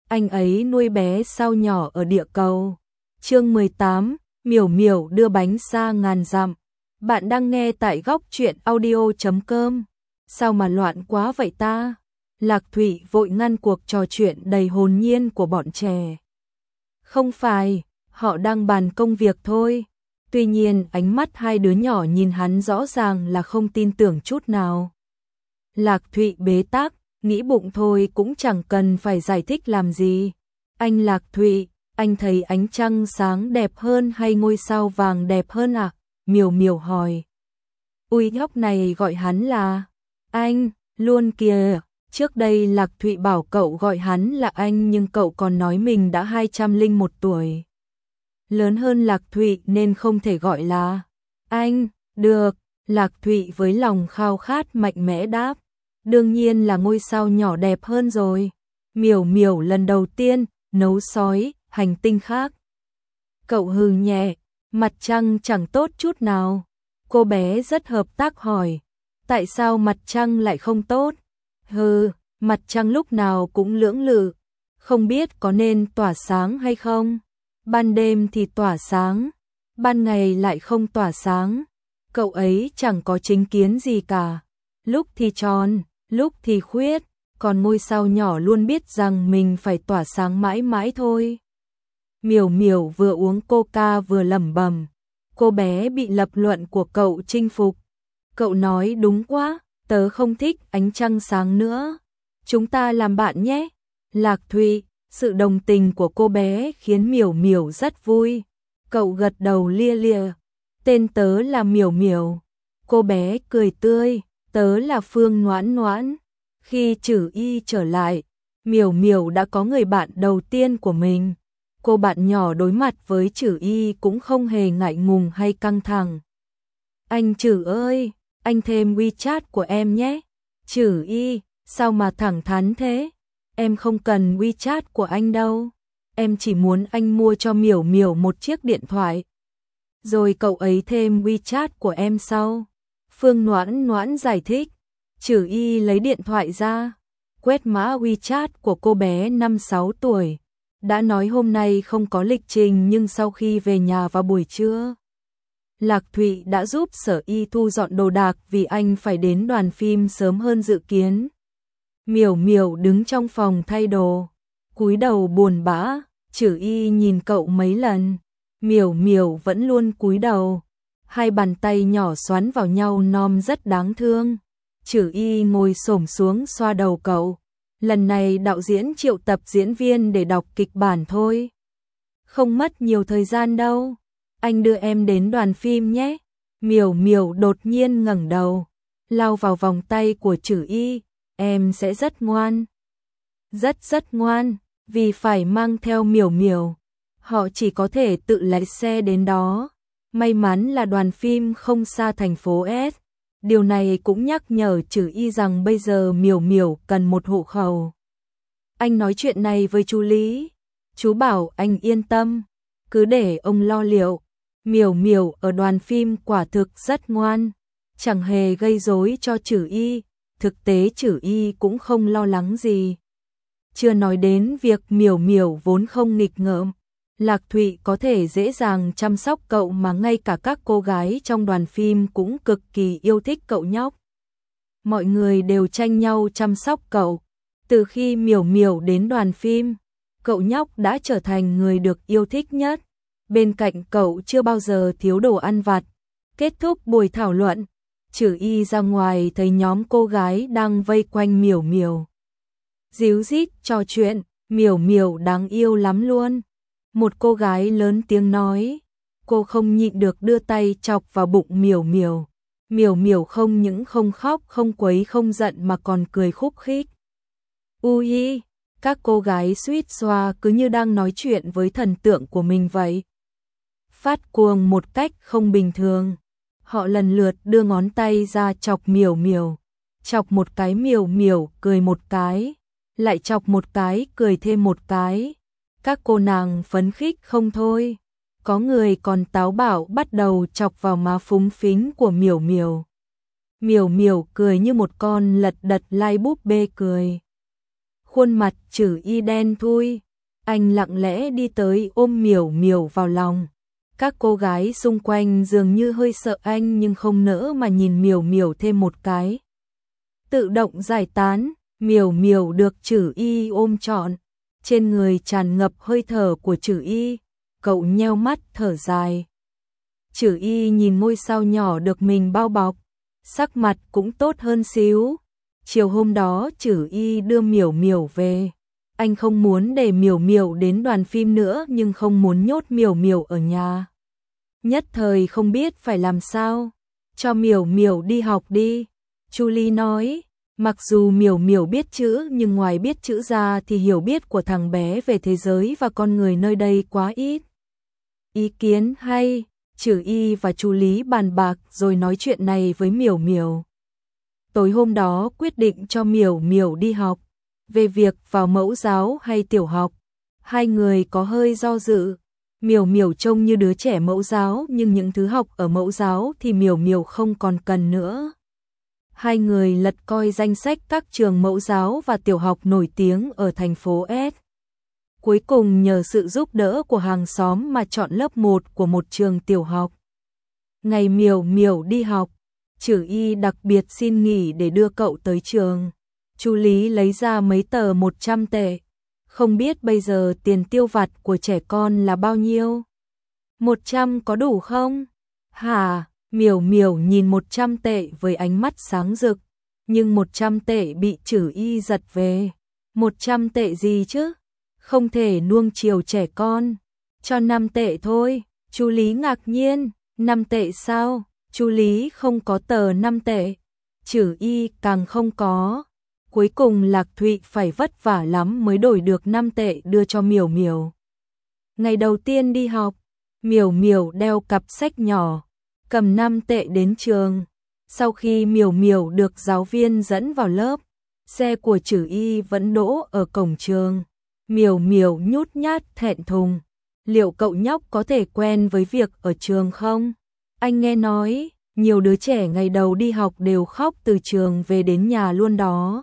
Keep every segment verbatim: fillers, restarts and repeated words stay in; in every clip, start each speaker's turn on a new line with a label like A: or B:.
A: anh ấy nuôi bé sao nhỏ ở địa cầu. Chương mười tám, Miểu Miểu đưa bánh xa ngàn dặm. Bạn đang nghe tại góc truyện audio chấm com. Sao mà loạn quá vậy ta? Lạc Thụy vội ngăn cuộc trò chuyện đầy hồn nhiên của bọn trẻ. Không phải, họ đang bàn công việc thôi. Tuy nhiên ánh mắt hai đứa nhỏ nhìn hắn rõ ràng là không tin tưởng chút nào. Lạc Thụy bế tắc, nghĩ bụng thôi cũng chẳng cần phải giải thích làm gì. Anh Lạc Thụy, anh thấy ánh trăng sáng đẹp hơn hay ngôi sao vàng đẹp hơn à? Miểu Miểu hỏi. Ui nhóc này gọi hắn là anh, luôn kìa. Trước đây Lạc Thụy bảo cậu gọi hắn là anh nhưng cậu còn nói mình đã hai trăm lẻ một tuổi. Lớn hơn Lạc Thụy nên không thể gọi là anh, được. Lạc Thụy với lòng khao khát mạnh mẽ đáp. Đương nhiên là ngôi sao nhỏ đẹp hơn rồi. Miểu Miểu lần đầu tiên nấu sói, hành tinh khác. Cậu hừ nhẹ, mặt trăng chẳng tốt chút nào. Cô bé rất hợp tác hỏi, tại sao mặt trăng lại không tốt? Hừ, mặt trăng lúc nào cũng lưỡng lự, không biết có nên tỏa sáng hay không. Ban đêm thì tỏa sáng, ban ngày lại không tỏa sáng. Cậu ấy chẳng có chính kiến gì cả. Lúc thì tròn, lúc thì khuyết, còn ngôi sao nhỏ luôn biết rằng mình phải tỏa sáng mãi mãi thôi. Miểu Miểu vừa uống coca vừa lẩm bẩm. Cô bé bị lập luận của cậu chinh phục. Cậu nói đúng quá, tớ không thích ánh trăng sáng nữa. Chúng ta làm bạn nhé. Lạc Thụy, sự đồng tình của cô bé khiến Miểu Miểu rất vui. Cậu gật đầu lia lịa. Tên tớ là Miểu Miểu. Cô bé cười tươi, tớ là Phương Noãn Noãn. Khi Trử Y trở lại, Miểu Miểu đã có người bạn đầu tiên của mình. Cô bạn nhỏ đối mặt với Trử Y cũng không hề ngại ngùng hay căng thẳng. Anh Trử ơi, anh thêm WeChat của em nhé. Trử Y, sao mà thẳng thắn thế? Em không cần WeChat của anh đâu. Em chỉ muốn anh mua cho Miểu Miểu một chiếc điện thoại. Rồi cậu ấy thêm WeChat của em sau. Phương Noãn Noãn giải thích. Trử Y lấy điện thoại ra, quét mã WeChat của cô bé năm sáu tuổi. Đã nói hôm nay không có lịch trình nhưng sau khi về nhà vào buổi trưa, Lạc Thụy đã giúp Sở Y thu dọn đồ đạc vì anh phải đến đoàn phim sớm hơn dự kiến. Miểu Miểu đứng trong phòng thay đồ, cúi đầu buồn bã. Trử Y nhìn cậu mấy lần, Miểu Miểu vẫn luôn cúi đầu, hai bàn tay nhỏ xoắn vào nhau nom rất đáng thương. Trử Y ngồi xổm xuống xoa đầu cậu. Lần này đạo diễn triệu tập diễn viên để đọc kịch bản thôi. Không mất nhiều thời gian đâu. Anh đưa em đến đoàn phim nhé. Miểu Miểu đột nhiên ngẩng đầu, lao vào vòng tay của Trử Y. Em sẽ rất ngoan. Rất rất ngoan, vì phải mang theo Miểu Miểu. Họ chỉ có thể tự lái xe đến đó. May mắn là đoàn phim không xa thành phố S. Điều này cũng nhắc nhở Trử Y rằng bây giờ Miểu Miểu cần một hộ khẩu. Anh nói chuyện này với chú Lý. Chú bảo anh yên tâm, cứ để ông lo liệu. Miểu Miểu ở đoàn phim quả thực rất ngoan, chẳng hề gây rối cho Trử Y. Thực tế Trử Y cũng không lo lắng gì. Chưa nói đến việc Miểu Miểu vốn không nghịch ngợm. Lạc Thụy có thể dễ dàng chăm sóc cậu mà ngay cả các cô gái trong đoàn phim cũng cực kỳ yêu thích cậu nhóc. Mọi người đều tranh nhau chăm sóc cậu. Từ khi Miểu Miểu đến đoàn phim, cậu nhóc đã trở thành người được yêu thích nhất. Bên cạnh cậu chưa bao giờ thiếu đồ ăn vặt. Kết thúc buổi thảo luận, Trử Y ra ngoài thấy nhóm cô gái đang vây quanh Miểu Miểu. Díu dít trò chuyện, Miểu Miểu đáng yêu lắm luôn. Một cô gái lớn tiếng nói, cô không nhịn được đưa tay chọc vào bụng Miểu Miểu. Miểu Miểu không những không khóc, không quấy, không giận mà còn cười khúc khích. Ui, các cô gái suýt xoa cứ như đang nói chuyện với thần tượng của mình vậy. Phát cuồng một cách không bình thường. Họ lần lượt đưa ngón tay ra chọc Miểu Miểu. Chọc một cái Miểu Miểu cười một cái, lại chọc một cái cười thêm một cái. Các cô nàng phấn khích không thôi. Có người còn táo bạo bắt đầu chọc vào má phúng phính của Miểu Miểu. Miểu Miểu cười như một con lật đật lai búp bê cười. Khuôn mặt Trử Y đen thui, anh lặng lẽ đi tới ôm Miểu Miểu vào lòng. Các cô gái xung quanh dường như hơi sợ anh nhưng không nỡ mà nhìn Miểu Miểu thêm một cái. Tự động giải tán, Miểu Miểu được Trử Y ôm trọn, trên người tràn ngập hơi thở của Trử Y, cậu nheo mắt thở dài. Trử Y nhìn ngôi sao nhỏ được mình bao bọc, sắc mặt cũng tốt hơn xíu. Chiều hôm đó Trử Y đưa Miểu Miểu về. Anh không muốn để Miểu Miểu đến đoàn phim nữa nhưng không muốn nhốt Miểu Miểu ở nhà. Nhất thời không biết phải làm sao. Cho Miểu Miểu đi học đi. Julie nói, mặc dù Miểu Miểu biết chữ nhưng ngoài biết chữ ra thì hiểu biết của thằng bé về thế giới và con người nơi đây quá ít. Ý kiến hay, Trử Y và chú Lý bàn bạc rồi nói chuyện này với Miểu Miểu. Tối hôm đó quyết định cho Miểu Miểu đi học. Về việc vào mẫu giáo hay tiểu học, hai người có hơi do dự. Miểu Miểu trông như đứa trẻ mẫu giáo nhưng những thứ học ở mẫu giáo thì Miểu Miểu không còn cần nữa. Hai người lật coi danh sách các trường mẫu giáo và tiểu học nổi tiếng ở thành phố S. Cuối cùng nhờ sự giúp đỡ của hàng xóm mà chọn lớp một của một trường tiểu học. Ngày Miểu Miểu đi học, Trử Y đặc biệt xin nghỉ để đưa cậu tới trường. Chú Lý lấy ra mấy tờ một trăm tệ. Không biết bây giờ tiền tiêu vặt của trẻ con là bao nhiêu? một trăm có đủ không? Hả? Miểu Miểu nhìn một trăm tệ với ánh mắt sáng rực. Nhưng một trăm tệ bị Trử Y giật về. một trăm tệ gì chứ? Không thể nuông chiều trẻ con. Cho năm tệ thôi. Chú Lý ngạc nhiên. năm tệ sao? Chú Lý không có tờ năm tệ. Trử Y càng không có. Cuối cùng Lạc Thụy phải vất vả lắm mới đổi được năm tệ đưa cho Miểu Miểu. Ngày đầu tiên đi học, Miểu Miểu đeo cặp sách nhỏ, cầm năm tệ đến trường. Sau khi Miểu Miểu được giáo viên dẫn vào lớp, xe của Trử Y vẫn đỗ ở cổng trường. Miểu Miểu nhút nhát thẹn thùng. Liệu cậu nhóc có thể quen với việc ở trường không? Anh nghe nói, nhiều đứa trẻ ngày đầu đi học đều khóc từ trường về đến nhà luôn đó.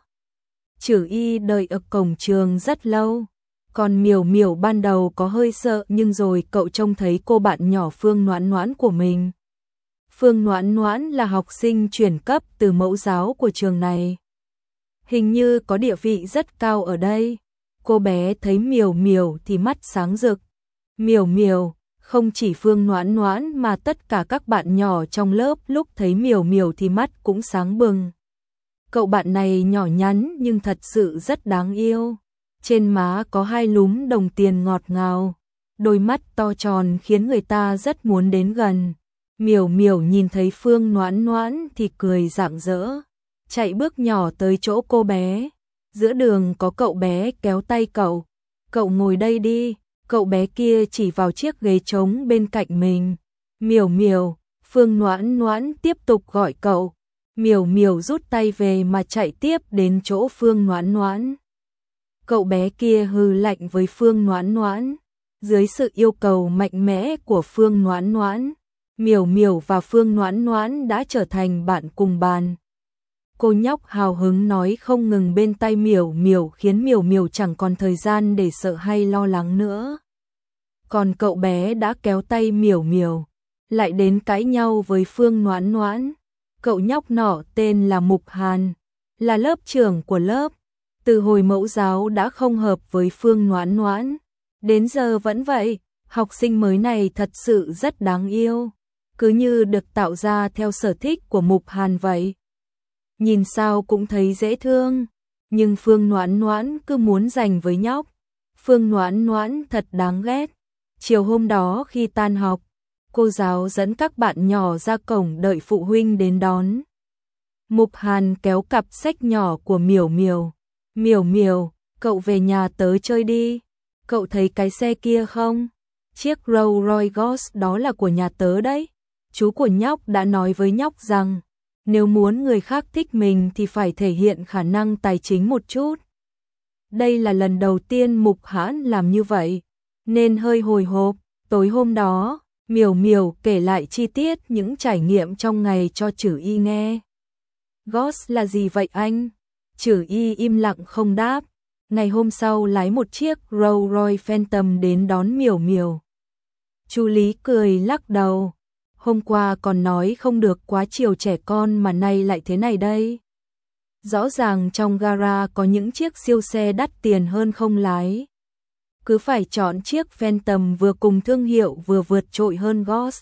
A: Trử Y đợi ở cổng trường rất lâu. Còn Miểu Miểu ban đầu có hơi sợ nhưng rồi cậu trông thấy cô bạn nhỏ Phương Noãn Noãn của mình. Phương Noãn Noãn là học sinh chuyển cấp từ mẫu giáo của trường này. Hình như có địa vị rất cao ở đây. Cô bé thấy Miểu Miểu thì mắt sáng rực. Miểu Miểu, không chỉ Phương Noãn Noãn mà tất cả các bạn nhỏ trong lớp lúc thấy Miểu Miểu thì mắt cũng sáng bừng. Cậu bạn này nhỏ nhắn nhưng thật sự rất đáng yêu. Trên má có hai lúm đồng tiền ngọt ngào. Đôi mắt to tròn khiến người ta rất muốn đến gần. Miểu Miểu nhìn thấy Phương Noãn Noãn thì cười rạng rỡ. Chạy bước nhỏ tới chỗ cô bé. Giữa đường có cậu bé kéo tay cậu. Cậu ngồi đây đi. Cậu bé kia chỉ vào chiếc ghế trống bên cạnh mình. Miểu Miểu, Phương Noãn Noãn tiếp tục gọi cậu. Miểu Miểu rút tay về mà chạy tiếp đến chỗ Phương Noãn Noãn. Cậu bé kia hừ lạnh với Phương Noãn Noãn. Dưới sự yêu cầu mạnh mẽ của Phương Noãn Noãn, Miểu Miểu và Phương Noãn Noãn đã trở thành bạn cùng bàn. Cô nhóc hào hứng nói không ngừng bên tai Miểu Miểu khiến Miểu Miểu chẳng còn thời gian để sợ hay lo lắng nữa. Còn cậu bé đã kéo tay Miểu Miểu, lại đến cãi nhau với Phương Noãn Noãn. Cậu nhóc nọ tên là Mục Hàn, là lớp trưởng của lớp. Từ hồi mẫu giáo đã không hợp với Phương Noãn Noãn. Đến giờ vẫn vậy, học sinh mới này thật sự rất đáng yêu. Cứ như được tạo ra theo sở thích của Mục Hàn vậy. Nhìn sao cũng thấy dễ thương. Nhưng Phương Noãn Noãn cứ muốn giành với nhóc. Phương Noãn Noãn thật đáng ghét. Chiều hôm đó khi tan học, cô giáo dẫn các bạn nhỏ ra cổng đợi phụ huynh đến đón. Mục Hàn kéo cặp sách nhỏ của Miểu Miểu. Miểu Miểu, cậu về nhà tớ chơi đi. Cậu thấy cái xe kia không? Chiếc Rolls Royce Ghost đó là của nhà tớ đấy. Chú của nhóc đã nói với nhóc rằng, nếu muốn người khác thích mình thì phải thể hiện khả năng tài chính một chút. Đây là lần đầu tiên Mục Hàn làm như vậy, nên hơi hồi hộp. Tối hôm đó, Miểu Miểu kể lại chi tiết những trải nghiệm trong ngày cho Trử Y nghe. Ghost là gì vậy anh? Trử Y im lặng không đáp. Ngày hôm sau lái một chiếc Rolls Royce Phantom đến đón Miểu Miểu. Chu Lý cười lắc đầu. Hôm qua còn nói không được quá chiều trẻ con mà nay lại thế này đây. Rõ ràng trong gara có những chiếc siêu xe đắt tiền hơn không lái. Cứ phải chọn chiếc Phantom vừa cùng thương hiệu vừa vượt trội hơn Ghost.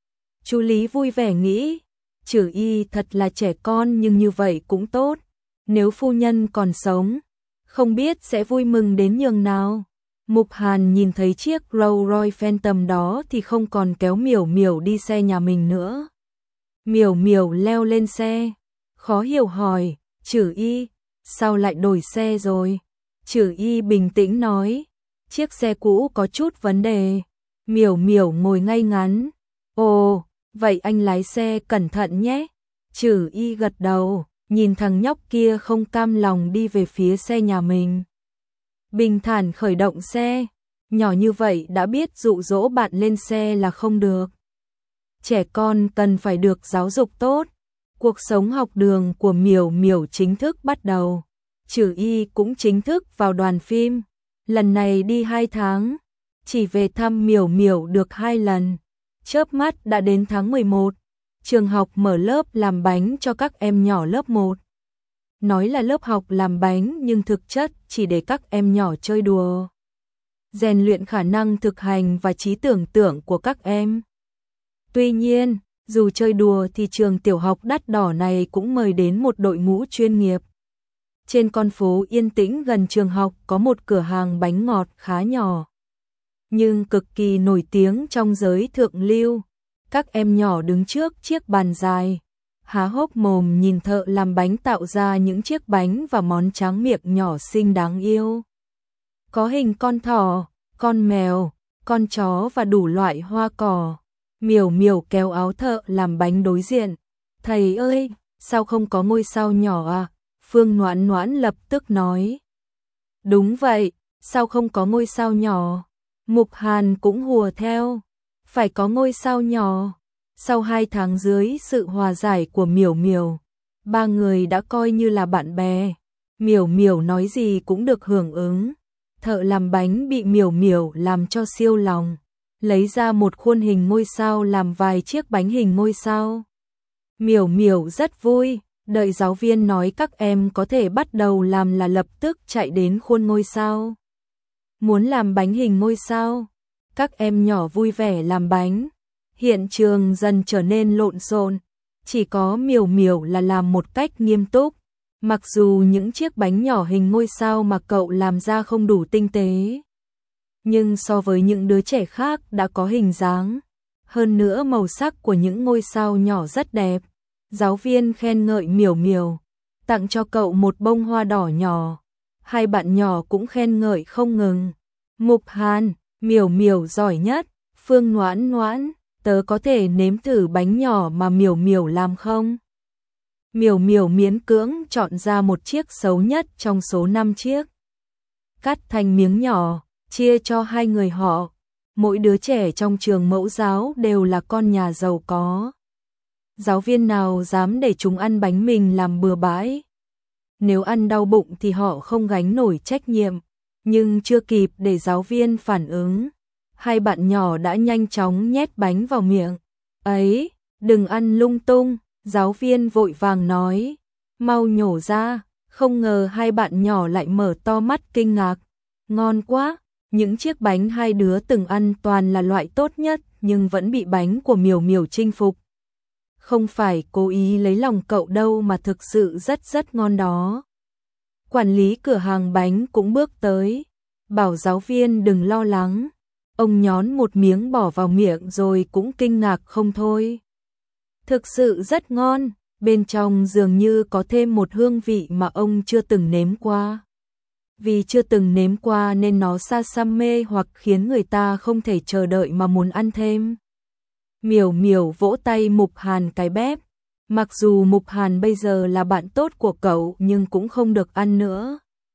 A: Chu Lý vui vẻ nghĩ, Trử Y thật là trẻ con nhưng như vậy cũng tốt. Nếu phu nhân còn sống, không biết sẽ vui mừng đến nhường nào. Mục Hàn nhìn thấy chiếc Rolls Royce Phantom đó thì không còn kéo Miểu Miểu đi xe nhà mình nữa. Miểu Miểu leo lên xe, khó hiểu hỏi, Trử Y, sao lại đổi xe rồi? Trử Y bình tĩnh nói, chiếc xe cũ có chút vấn đề. Miểu Miểu ngồi ngay ngắn, ồ, vậy anh lái xe cẩn thận nhé. Trử Y gật đầu, nhìn thằng nhóc kia không cam lòng đi về phía xe nhà mình. Bình thản khởi động xe, nhỏ như vậy đã biết dụ dỗ bạn lên xe là không được. Trẻ con cần phải được giáo dục tốt. Cuộc sống học đường của Miểu Miểu chính thức bắt đầu. Trử Y cũng chính thức vào đoàn phim. Lần này đi hai tháng, chỉ về thăm Miểu Miểu được hai lần. Chớp mắt đã đến tháng mười một, trường học mở lớp làm bánh cho các em nhỏ lớp một. Nói là lớp học làm bánh nhưng thực chất chỉ để các em nhỏ chơi đùa, rèn luyện khả năng thực hành và trí tưởng tượng của các em. Tuy nhiên, dù chơi đùa thì trường tiểu học đắt đỏ này cũng mời đến một đội ngũ chuyên nghiệp. Trên con phố yên tĩnh gần trường học có một cửa hàng bánh ngọt khá nhỏ, nhưng cực kỳ nổi tiếng trong giới thượng lưu. Các em nhỏ đứng trước chiếc bàn dài, há hốc mồm nhìn thợ làm bánh tạo ra những chiếc bánh và món tráng miệng nhỏ xinh đáng yêu. Có hình con thỏ, con mèo, con chó và đủ loại hoa cỏ. Miểu Miểu kéo áo thợ làm bánh đối diện. Thầy ơi, sao không có ngôi sao nhỏ à? Phương Noãn Noãn lập tức nói. Đúng vậy, sao không có ngôi sao nhỏ? Mục Hàn cũng hùa theo. Phải có ngôi sao nhỏ. Sau hai tháng dưới sự hòa giải của Miểu Miểu, ba người đã coi như là bạn bè. Miểu Miểu nói gì cũng được hưởng ứng. Thợ làm bánh bị Miểu Miểu làm cho siêu lòng, lấy ra một khuôn hình ngôi sao làm vài chiếc bánh hình ngôi sao. Miểu Miểu rất vui, đợi giáo viên nói các em có thể bắt đầu làm là lập tức chạy đến khuôn ngôi sao. Muốn làm bánh hình ngôi sao, các em nhỏ vui vẻ làm bánh. Hiện trường dần trở nên lộn xộn, chỉ có Miểu Miểu là làm một cách nghiêm túc. Mặc dù những chiếc bánh nhỏ hình ngôi sao mà cậu làm ra không đủ tinh tế, nhưng so với những đứa trẻ khác đã có hình dáng. Hơn nữa màu sắc của những ngôi sao nhỏ rất đẹp. Giáo viên khen ngợi Miểu Miểu, tặng cho cậu một bông hoa đỏ nhỏ. Hai bạn nhỏ cũng khen ngợi không ngừng. Mục Hàn, Miểu Miểu giỏi nhất. Phương Noãn Noãn, tớ có thể nếm thử bánh nhỏ mà Miểu Miểu làm không? Miểu Miểu miễn cưỡng chọn ra một chiếc xấu nhất trong số năm chiếc. Cắt thành miếng nhỏ, chia cho hai người họ. Mỗi đứa trẻ trong trường mẫu giáo đều là con nhà giàu có. Giáo viên nào dám để chúng ăn bánh mình làm bừa bãi. Nếu ăn đau bụng thì họ không gánh nổi trách nhiệm. Nhưng chưa kịp để giáo viên phản ứng, hai bạn nhỏ đã nhanh chóng nhét bánh vào miệng. Ấy, đừng ăn lung tung, giáo viên vội vàng nói. Mau nhổ ra, không ngờ hai bạn nhỏ lại mở to mắt kinh ngạc. Ngon quá, những chiếc bánh hai đứa từng ăn toàn là loại tốt nhất nhưng vẫn bị bánh của Miểu Miểu chinh phục. Không phải cố ý lấy lòng cậu đâu mà thực sự rất rất ngon đó. Quản lý cửa hàng bánh cũng bước tới, bảo giáo viên đừng lo lắng. Ông nhón một miếng bỏ vào miệng rồi cũng kinh ngạc không thôi. Thực sự rất ngon, bên trong dường như có thêm một hương vị mà ông chưa từng nếm qua. Vì chưa từng nếm qua nên nó xa xăm mê hoặc khiến người ta không thể chờ đợi mà muốn ăn thêm. Miểu Miểu vỗ tay Mục Hàn cái bép. Mặc dù Mục Hàn bây giờ là bạn tốt của cậu nhưng cũng không được ăn nữa.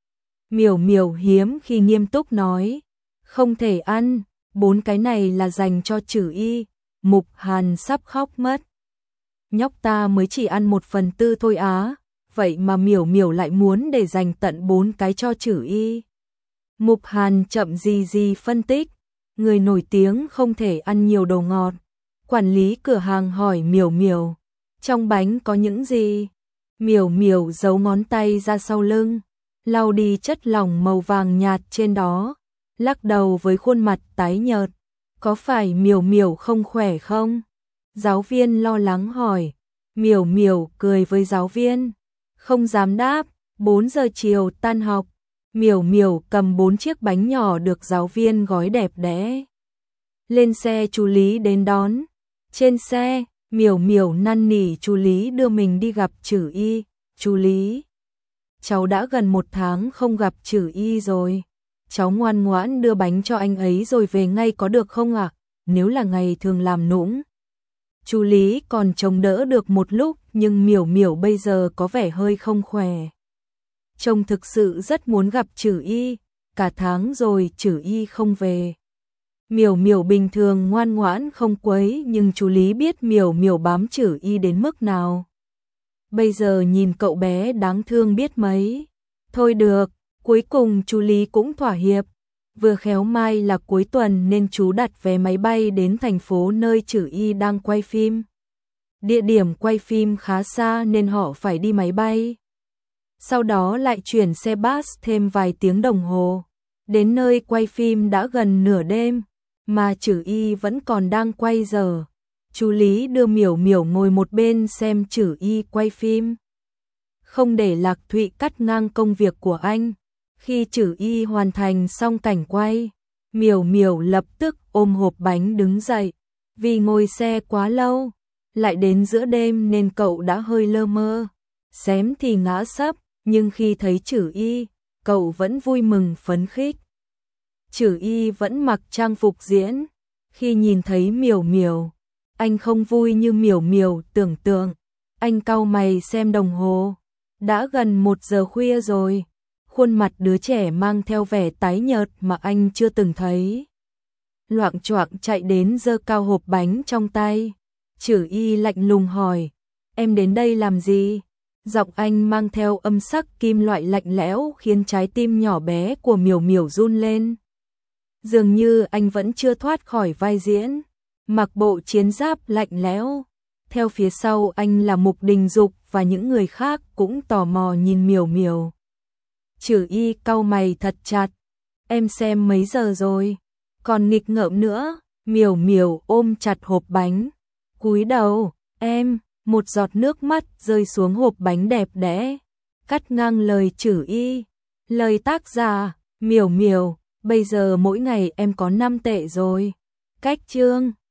A: Miểu Miểu hiếm khi nghiêm túc nói. Không thể ăn, bốn cái này là dành cho Trử Y. Mục Hàn sắp khóc mất. Nhóc ta mới chỉ ăn một phần tư thôi á. vậy mà miểu miểu lại muốn để dành tận bốn cái cho Trử Y. Mục Hàn chậm gì gì phân tích, người nổi tiếng không thể ăn nhiều đồ ngọt. Quản lý cửa hàng hỏi miểu miểu, trong bánh có những gì? Miểu miểu giấu ngón tay ra sau lưng, lau đi chất lỏng màu vàng nhạt trên đó, lắc đầu với khuôn mặt tái nhợt. Có phải miểu miểu không khỏe không? Giáo viên lo lắng hỏi. Miểu miểu cười với giáo viên, không dám đáp. Bốn giờ chiều tan học, miểu miểu cầm bốn chiếc bánh nhỏ được giáo viên gói đẹp đẽ. Lên xe chú Lý đến đón. Trên xe, miểu miểu năn nỉ chú Lý đưa mình đi gặp Trử Y. Chú Lý, cháu đã gần một tháng không gặp Trử Y rồi. Cháu ngoan ngoãn đưa bánh cho anh ấy rồi về ngay có được không ạ? À? Nếu là ngày thường làm nũng. Chú Lý còn chống đỡ được một lúc, nhưng miểu miểu bây giờ có vẻ hơi không khỏe. Trông thực sự rất muốn gặp Trử Y, cả tháng rồi Trử Y không về. Miểu miểu bình thường ngoan ngoãn không quấy, nhưng chú Lý biết miểu miểu bám Trử Y đến mức nào. Bây giờ nhìn cậu bé đáng thương biết mấy. Thôi được, cuối cùng chú Lý cũng thỏa hiệp. Vừa khéo mai là cuối tuần nên chú đặt vé máy bay đến thành phố nơi Trử Y đang quay phim. Địa điểm quay phim khá xa nên họ phải đi máy bay. Sau đó lại chuyển xe bus thêm vài tiếng đồng hồ. Đến nơi quay phim đã gần nửa đêm, mà Trử Y vẫn còn đang quay giờ. Chú Lý đưa miểu miểu ngồi một bên xem Trử Y quay phim. Không để Lạc Thụy cắt ngang công việc của anh. Khi Trử Y hoàn thành xong cảnh quay, miểu miểu lập tức ôm hộp bánh đứng dậy. Vì ngồi xe quá lâu, lại đến giữa đêm nên cậu đã hơi lơ mơ. Xém thì ngã sấp, nhưng khi thấy Trử Y, cậu vẫn vui mừng phấn khích. Trử Y vẫn mặc trang phục diễn. Khi nhìn thấy miểu miểu, anh không vui như miểu miểu tưởng tượng. Anh cau mày xem đồng hồ. Đã gần một giờ khuya rồi. Khuôn mặt đứa trẻ mang theo vẻ tái nhợt mà anh chưa từng thấy. Loạng choạng chạy đến giơ cao hộp bánh trong tay. Trử Y lạnh lùng hỏi, em đến đây làm gì? Giọng anh mang theo âm sắc kim loại lạnh lẽo khiến trái tim nhỏ bé của miểu miểu run lên. Dường như anh vẫn chưa thoát khỏi vai diễn, mặc bộ chiến giáp lạnh lẽo. Theo phía sau anh là Mục Đình Dục và những người khác cũng tò mò nhìn miểu miểu. Trử Y cau mày thật chặt. Em xem mấy giờ rồi? Còn nghịch ngợm nữa. Miểu miểu ôm chặt hộp bánh. Cúi đầu, em, một giọt nước mắt rơi xuống hộp bánh đẹp đẽ. Cắt ngang lời Trử Y. Lời tác giả, miểu miểu, bây giờ mỗi ngày em có năm tệ rồi. Cách chương